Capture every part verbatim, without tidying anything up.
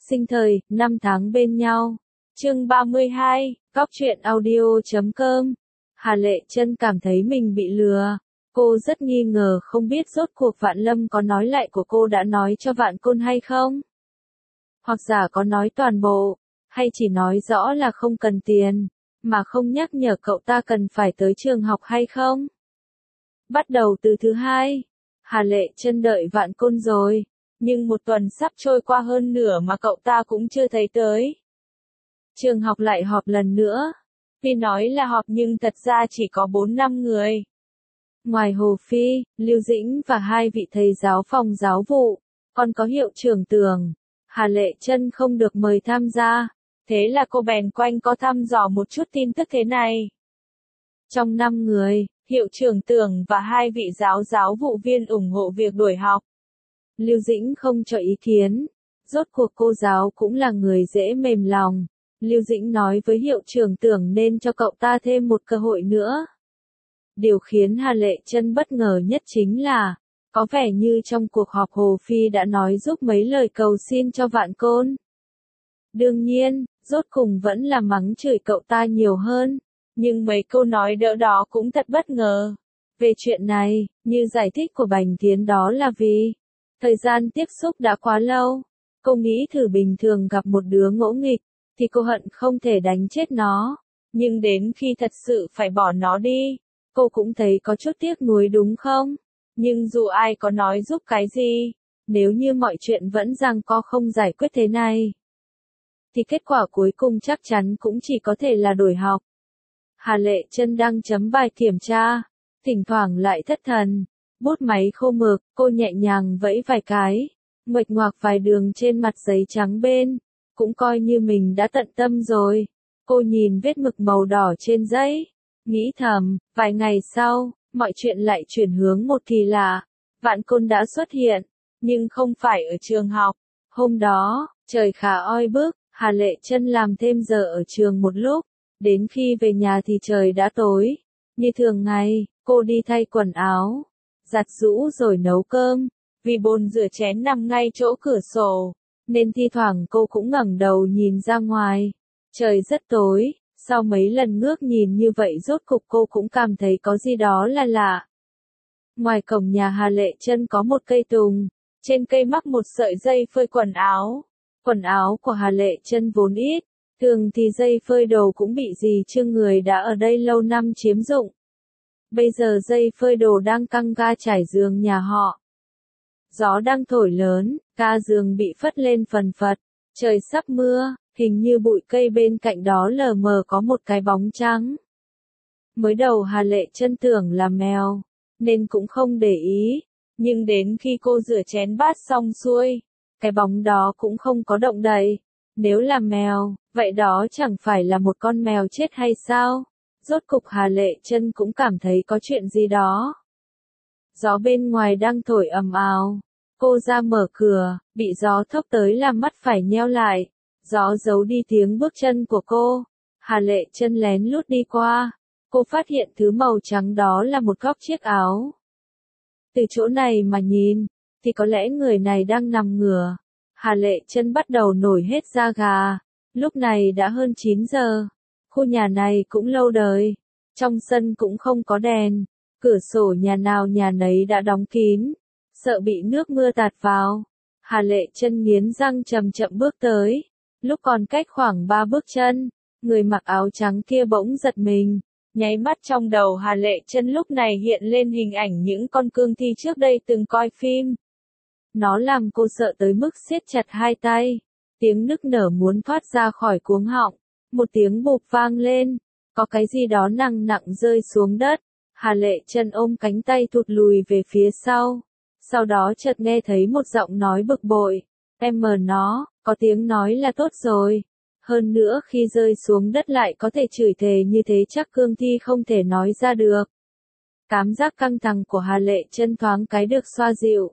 sinh thời, năm tháng bên nhau. Chương ba mươi hai, Góc truyện audio chấm com. Hà Lệ Chân cảm thấy mình bị lừa. Cô rất nghi ngờ không biết rốt cuộc Vạn Lâm có nói lại của cô đã nói cho Vạn Côn hay không? Hoặc giả có nói toàn bộ, hay chỉ nói rõ là không cần tiền, mà không nhắc nhở cậu ta cần phải tới trường học hay không? Bắt đầu từ thứ hai, Hà Lệ Chân đợi Vạn Côn rồi, nhưng một tuần sắp trôi qua hơn nửa mà cậu ta cũng chưa thấy tới. Trường học lại họp lần nữa. Tuy nói là họp nhưng thật ra chỉ có bốn năm người. Ngoài Hồ Phi, Lưu Dĩnh và hai vị thầy giáo phòng giáo vụ, còn có hiệu trưởng Tường, Hà Lệ Chân không được mời tham gia. Thế là cô bèn quanh co thăm dò một chút tin tức thế này. Trong năm người, hiệu trưởng Tường và hai vị giáo giáo vụ viên ủng hộ việc đổi học. Lưu Dĩnh không cho ý kiến. Rốt cuộc cô giáo cũng là người dễ mềm lòng. Lưu Dĩnh nói với hiệu trưởng Tưởng nên cho cậu ta thêm một cơ hội nữa. Điều khiến Hà Lệ Chân bất ngờ nhất chính là, có vẻ như trong cuộc họp Hồ Phi đã nói giúp mấy lời cầu xin cho Vạn Côn. Đương nhiên, rốt cùng vẫn là mắng chửi cậu ta nhiều hơn, nhưng mấy câu nói đỡ đó cũng thật bất ngờ. Về chuyện này, như giải thích của Bành Tiến đó là vì thời gian tiếp xúc đã quá lâu. Cô nghĩ thử bình thường gặp một đứa ngỗ nghịch, thì cô hận không thể đánh chết nó. Nhưng đến khi thật sự phải bỏ nó đi, cô cũng thấy có chút tiếc nuối đúng không? Nhưng dù ai có nói giúp cái gì, nếu như mọi chuyện vẫn giằng co không giải quyết thế này, thì kết quả cuối cùng chắc chắn cũng chỉ có thể là đổi học. Hà Lệ Chân đang chấm bài kiểm tra, thỉnh thoảng lại thất thần, bút máy khô mực, cô nhẹ nhàng vẫy vài cái, nguệch ngoạc vài đường trên mặt giấy trắng bên, cũng coi như mình đã tận tâm rồi. Cô nhìn vết mực màu đỏ trên giấy, nghĩ thầm, vài ngày sau, mọi chuyện lại chuyển hướng một kỳ lạ. Vạn Côn đã xuất hiện, nhưng không phải ở trường học. Hôm đó, trời khá oi bức, Hà Lệ Chân làm thêm giờ ở trường một lúc, đến khi về nhà thì trời đã tối. Như thường ngày, cô đi thay quần áo, giặt giũ rồi nấu cơm, vì bồn rửa chén nằm ngay chỗ cửa sổ, nên thi thoảng cô cũng ngẩng đầu nhìn ra ngoài. Trời rất tối, sau mấy lần ngước nhìn như vậy rốt cục cô cũng cảm thấy có gì đó là lạ. Ngoài cổng nhà Hà Lệ Chân có một cây tùng, trên cây mắc một sợi dây phơi quần áo. Quần áo của Hà Lệ Chân vốn ít, thường thì dây phơi đồ cũng bị dì Trương người đã ở đây lâu năm chiếm dụng. Bây giờ dây phơi đồ đang căng ga trải giường nhà họ. Gió đang thổi lớn, ga giường bị phất lên phần phật, trời sắp mưa, hình như bụi cây bên cạnh đó lờ mờ có một cái bóng trắng. Mới đầu Hà Lệ Chân tưởng là mèo, nên cũng không để ý, nhưng đến khi cô rửa chén bát xong xuôi, cái bóng đó cũng không có động đậy. Nếu là mèo, vậy đó chẳng phải là một con mèo chết hay sao? Rốt cục Hà Lệ Chân cũng cảm thấy có chuyện gì đó. Gió bên ngoài đang thổi ầm ào. Cô ra mở cửa, bị gió thốc tới làm mắt phải nheo lại. Gió giấu đi tiếng bước chân của cô. Hà Lệ Chân lén lút đi qua. Cô phát hiện thứ màu trắng đó là một góc chiếc áo. Từ chỗ này mà nhìn, thì có lẽ người này đang nằm ngửa. Hà Lệ Chân bắt đầu nổi hết da gà. Lúc này đã hơn chín giờ. Khu nhà này cũng lâu đời. Trong sân cũng không có đèn. Cửa sổ nhà nào nhà nấy đã đóng kín. Sợ bị nước mưa tạt vào. Hà Lệ Chân nghiến răng chậm chậm bước tới. Lúc còn cách khoảng ba bước chân, người mặc áo trắng kia bỗng giật mình. Nháy mắt trong đầu Hà Lệ Chân lúc này hiện lên hình ảnh những con cương thi trước đây từng coi phim. Nó làm cô sợ tới mức siết chặt hai tay. Tiếng nức nở muốn thoát ra khỏi cuống họng. Một tiếng bụp vang lên. Có cái gì đó nặng nặng rơi xuống đất. Hà Lệ Chân ôm cánh tay thụt lùi về phía sau. Sau đó chợt nghe thấy một giọng nói bực bội. Em mờ nó, có tiếng nói là tốt rồi. Hơn nữa khi rơi xuống đất lại có thể chửi thề như thế chắc cương thi không thể nói ra được. Cảm giác căng thẳng của Hà Lệ Chân thoáng cái được xoa dịu.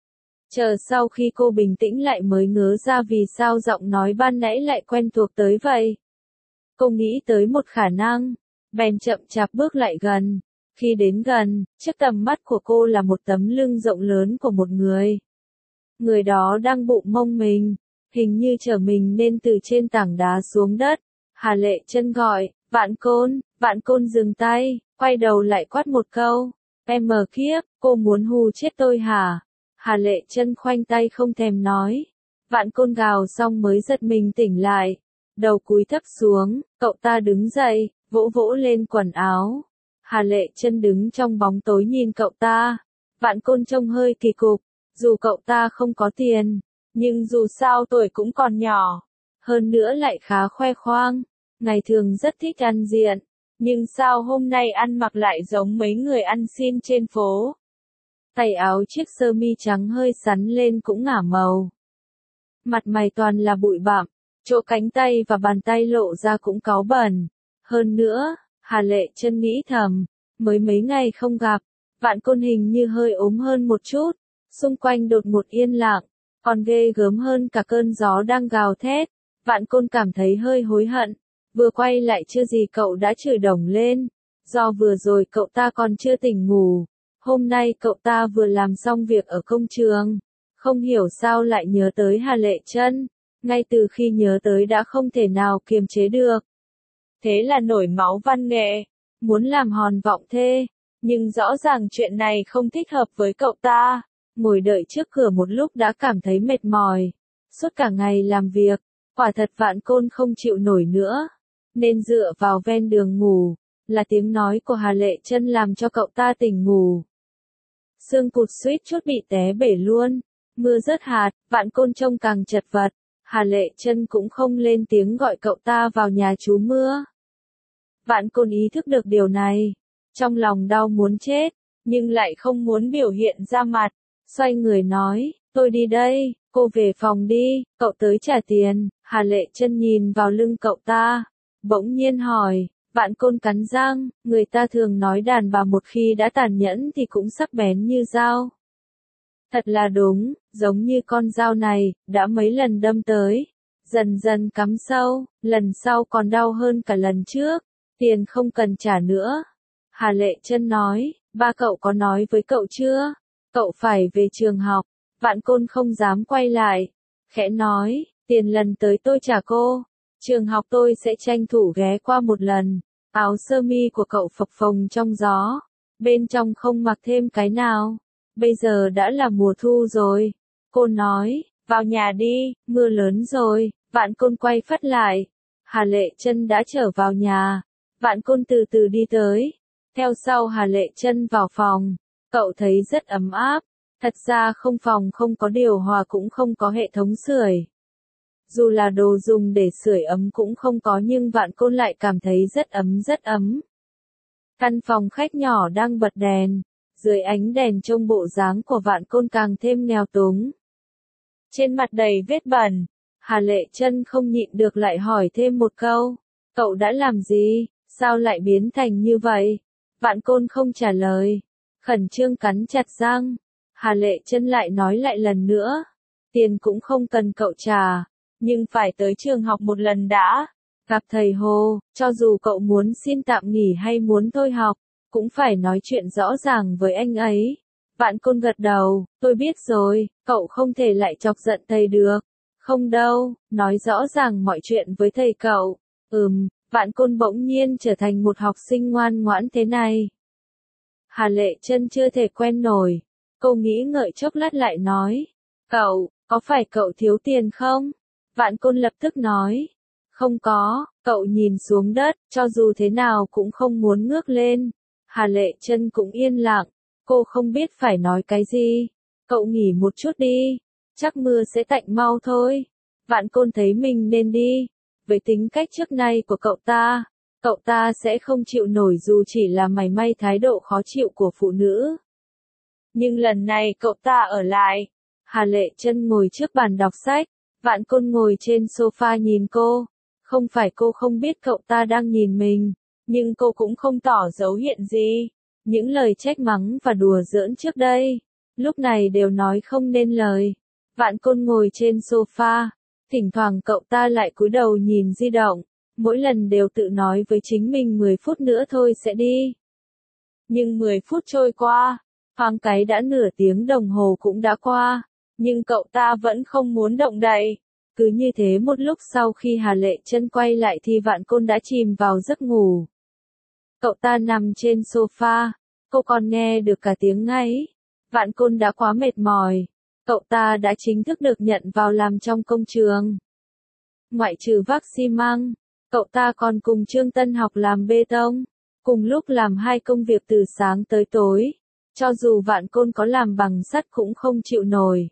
Chờ sau khi cô bình tĩnh lại mới ngớ ra vì sao giọng nói ban nãy lại quen thuộc tới vậy. Cô nghĩ tới một khả năng, bèn chậm chạp bước lại gần. Khi đến gần, trước tầm mắt của cô là một tấm lưng rộng lớn của một người. Người đó đang bụng mông mình, hình như trở mình nên từ trên tảng đá xuống đất. Hà Lệ Chân gọi, Vạn Côn, Vạn Côn dừng tay, quay đầu lại quát một câu, em mờ kiếp, cô muốn hù chết tôi hả? Hà Lệ Chân khoanh tay không thèm nói. Vạn Côn gào xong mới giật mình tỉnh lại, đầu cúi thấp xuống, cậu ta đứng dậy, vỗ vỗ lên quần áo. Hà Lệ Chân đứng trong bóng tối nhìn cậu ta. Vạn Côn trông hơi kỳ cục, dù cậu ta không có tiền, nhưng dù sao tuổi cũng còn nhỏ, hơn nữa lại khá khoe khoang, ngày thường rất thích ăn diện, nhưng sao hôm nay ăn mặc lại giống mấy người ăn xin trên phố. Tay áo chiếc sơ mi trắng hơi sắn lên cũng ngả màu. Mặt mày toàn là bụi bặm, chỗ cánh tay và bàn tay lộ ra cũng cáu bẩn. Hơn nữa, Hà Lệ Chân nghĩ thầm, mới mấy ngày không gặp, Vạn Côn hình như hơi ốm hơn một chút, xung quanh đột ngột yên lặng, còn ghê gớm hơn cả cơn gió đang gào thét. Vạn Côn cảm thấy hơi hối hận, vừa quay lại chưa gì cậu đã chửi đồng lên, do vừa rồi cậu ta còn chưa tỉnh ngủ, hôm nay cậu ta vừa làm xong việc ở công trường, không hiểu sao lại nhớ tới Hà Lệ Chân, ngay từ khi nhớ tới đã không thể nào kiềm chế được. Thế là nổi máu văn nghệ, muốn làm hòn vọng thê, nhưng rõ ràng chuyện này không thích hợp với cậu ta. Ngồi đợi trước cửa một lúc đã cảm thấy mệt mỏi, suốt cả ngày làm việc, quả thật Vạn Côn không chịu nổi nữa, nên dựa vào ven đường ngủ, là tiếng nói của Hà Lệ Chân làm cho cậu ta tỉnh ngủ. Xương cụt suýt chút bị té bể luôn, mưa rớt hạt, Vạn Côn trông càng chật vật, Hà Lệ Chân cũng không lên tiếng gọi cậu ta vào nhà trú mưa. Vạn Côn ý thức được điều này, trong lòng đau muốn chết, nhưng lại không muốn biểu hiện ra mặt, xoay người nói, tôi đi đây, cô về phòng đi, cậu tới trả tiền. Hà Lệ Chân nhìn vào lưng cậu ta, bỗng nhiên hỏi. Vạn Côn cắn răng, người ta thường nói đàn bà một khi đã tàn nhẫn thì cũng sắc bén như dao. Thật là đúng, giống như con dao này, đã mấy lần đâm tới, dần dần cắm sâu, lần sau còn đau hơn cả lần trước, tiền không cần trả nữa. Hà Lệ Chân nói, ba cậu có nói với cậu chưa? Cậu phải về trường học. Vạn Côn không dám quay lại, khẽ nói, tiền lần tới tôi trả cô. Trường học tôi sẽ tranh thủ ghé qua một lần. Áo sơ mi của cậu phập phồng trong gió, bên trong không mặc thêm cái nào. Bây giờ đã là mùa thu rồi. Cô nói, vào nhà đi, mưa lớn rồi. Vạn Côn quay phắt lại. Hà Lệ Chân đã trở vào nhà. Vạn Côn từ từ đi tới, theo sau Hà Lệ Chân vào phòng. Cậu thấy rất ấm áp. Thật ra không phòng không có điều hòa cũng không có hệ thống sưởi. Dù là đồ dùng để sưởi ấm cũng không có nhưng Vạn Côn lại cảm thấy rất ấm rất ấm. Căn phòng khách nhỏ đang bật đèn, dưới ánh đèn trông bộ dáng của Vạn Côn càng thêm nghèo túng. Trên mặt đầy vết bẩn, Hà Lệ Chân không nhịn được lại hỏi thêm một câu, cậu đã làm gì, sao lại biến thành như vậy? Vạn Côn không trả lời, khẩn trương cắn chặt răng. Hà Lệ Chân lại nói lại lần nữa, tiền cũng không cần cậu trả, nhưng phải tới trường học một lần đã, gặp thầy Hồ, cho dù cậu muốn xin tạm nghỉ hay muốn thôi học, cũng phải nói chuyện rõ ràng với anh ấy. Vạn Côn gật đầu, tôi biết rồi, cậu không thể lại chọc giận thầy được. Không đâu, nói rõ ràng mọi chuyện với thầy cậu. Ừm, Vạn Côn bỗng nhiên trở thành một học sinh ngoan ngoãn thế này. Hà Lệ Chân chưa thể quen nổi. Cô nghĩ ngợi chốc lát lại nói, cậu, có phải cậu thiếu tiền không? Vạn Côn lập tức nói, không có. Cậu nhìn xuống đất, cho dù thế nào cũng không muốn ngước lên. Hà Lệ Chân cũng yên lặng, cô không biết phải nói cái gì. Cậu nghỉ một chút đi, chắc mưa sẽ tạnh mau thôi. Vạn Côn thấy mình nên đi. Với tính cách trước nay của cậu ta, cậu ta sẽ không chịu nổi dù chỉ là mảy may thái độ khó chịu của phụ nữ. Nhưng lần này cậu ta ở lại. Hà Lệ Chân ngồi trước bàn đọc sách, Vạn Côn ngồi trên sofa nhìn cô. Không phải cô không biết cậu ta đang nhìn mình, nhưng cô cũng không tỏ dấu hiện gì. Những lời trách mắng và đùa giỡn trước đây, lúc này đều nói không nên lời. Vạn Côn ngồi trên sofa, thỉnh thoảng cậu ta lại cúi đầu nhìn di động, mỗi lần đều tự nói với chính mình mười phút nữa thôi sẽ đi. Nhưng mười phút trôi qua, thoáng cái đã nửa tiếng đồng hồ cũng đã qua, nhưng cậu ta vẫn không muốn động đậy. Cứ như thế một lúc sau khi Hà Lệ Chân quay lại thì Vạn Côn đã chìm vào giấc ngủ. Cậu ta nằm trên sofa, cô còn nghe được cả tiếng ngáy. Vạn Côn đã quá mệt mỏi. Cậu ta đã chính thức được nhận vào làm trong công trường. Ngoại trừ vác xi măng, cậu ta còn cùng Trương Tân học làm bê tông, cùng lúc làm hai công việc từ sáng tới tối. Cho dù Vạn Côn có làm bằng sắt cũng không chịu nổi.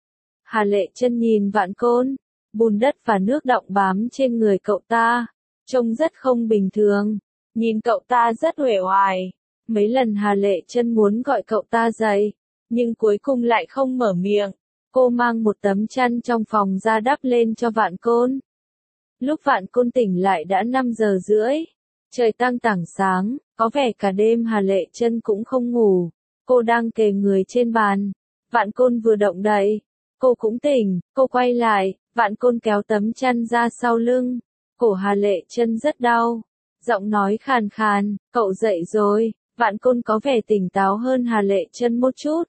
Hà Lệ Chân nhìn Vạn Côn, bùn đất và nước đọng bám trên người cậu ta, trông rất không bình thường. Nhìn cậu ta rất uể oải. Mấy lần Hà Lệ Chân muốn gọi cậu ta dậy, nhưng cuối cùng lại không mở miệng. Cô mang một tấm chăn trong phòng ra đắp lên cho Vạn Côn. Lúc Vạn Côn tỉnh lại đã năm giờ rưỡi. Trời tang tảng sáng, có vẻ cả đêm Hà Lệ Chân cũng không ngủ. Cô đang kề người trên bàn. Vạn Côn vừa động đậy, cô cũng tỉnh. Cô quay lại, Vạn Côn kéo tấm chăn ra sau lưng. Cổ Hà Lệ Chân rất đau. Giọng nói khàn khàn, cậu dậy rồi. Vạn Côn có vẻ tỉnh táo hơn Hà Lệ Chân một chút.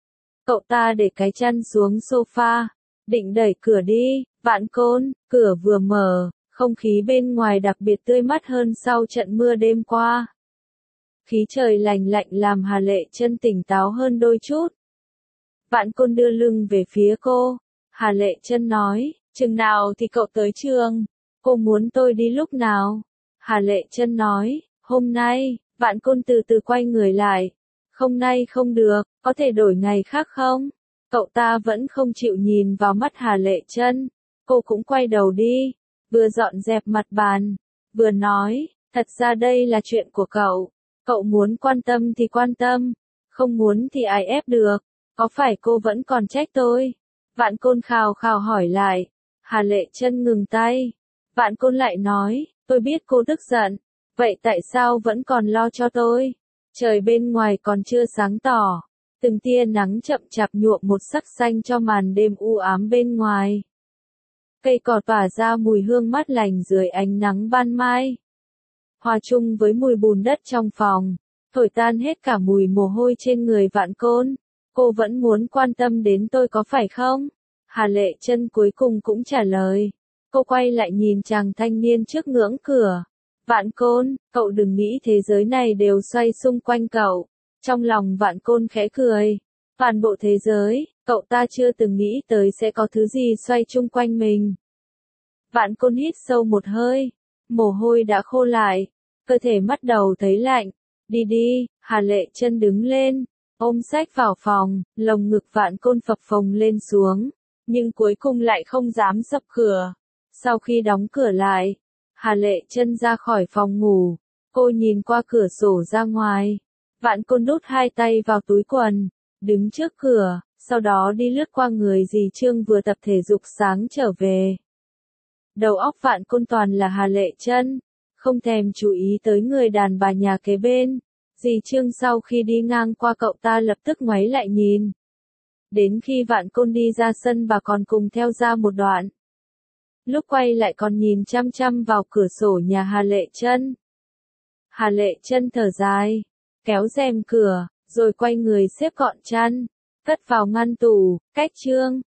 Cậu ta để cái chăn xuống sofa, định đẩy cửa đi. Vạn Côn, cửa vừa mở, không khí bên ngoài đặc biệt tươi mát hơn sau trận mưa đêm qua. Khí trời lành lạnh làm Hà Lệ Chân tỉnh táo hơn đôi chút. Vạn Côn đưa lưng về phía cô. Hà Lệ Chân nói, chừng nào thì cậu tới trường? Cô muốn tôi đi lúc nào? Hà Lệ Chân nói, hôm nay. Vạn Côn từ từ quay người lại. Hôm nay không được, có thể đổi ngày khác không? Cậu ta vẫn không chịu nhìn vào mắt Hà Lệ Chân. Cô cũng quay đầu đi, vừa dọn dẹp mặt bàn, vừa nói, thật ra đây là chuyện của cậu. Cậu muốn quan tâm thì quan tâm, không muốn thì ai ép được. Có phải cô vẫn còn trách tôi? Vạn Côn khào khào hỏi lại. Hà Lệ Chân ngừng tay. Vạn Côn lại nói, tôi biết cô tức giận. Vậy tại sao vẫn còn lo cho tôi? Trời bên ngoài còn chưa sáng tỏ. Từng tia nắng chậm chạp nhuộm một sắc xanh cho màn đêm u ám bên ngoài. Cây cỏ tỏa ra mùi hương mát lành dưới ánh nắng ban mai. Hòa chung với mùi bùn đất trong phòng, thổi tan hết cả mùi mồ hôi trên người Vạn Côn. Cô vẫn muốn quan tâm đến tôi có phải không? Hà Lệ Chân cuối cùng cũng trả lời. Cô quay lại nhìn chàng thanh niên trước ngưỡng cửa. Vạn Côn, cậu đừng nghĩ thế giới này đều xoay xung quanh cậu. Trong lòng Vạn Côn khẽ cười. Toàn bộ thế giới, cậu ta chưa từng nghĩ tới sẽ có thứ gì xoay chung quanh mình. Vạn Côn hít sâu một hơi. Mồ hôi đã khô lại. Cơ thể bắt đầu thấy lạnh. Đi đi, Hà Lệ Chân đứng lên. Ôm sách vào phòng, lồng ngực Vạn Côn phập phồng lên xuống. Nhưng cuối cùng lại không dám sập cửa. Sau khi đóng cửa lại, Hà Lệ Chân ra khỏi phòng ngủ. Cô nhìn qua cửa sổ ra ngoài. Vạn Côn đút hai tay vào túi quần, đứng trước cửa, sau đó đi lướt qua người dì Trương vừa tập thể dục sáng trở về. Đầu óc Vạn Côn toàn là Hà Lệ Chân, không thèm chú ý tới người đàn bà nhà kế bên. Dì Trương sau khi đi ngang qua cậu ta lập tức ngoáy lại nhìn. Đến khi Vạn Côn đi ra sân bà còn cùng theo ra một đoạn. Lúc quay lại còn nhìn chăm chăm vào cửa sổ nhà Hà Lệ Chân. Hà Lệ Chân thở dài, kéo rèm cửa, rồi quay người xếp gọn chăn, cất vào ngăn tủ, cách Trương,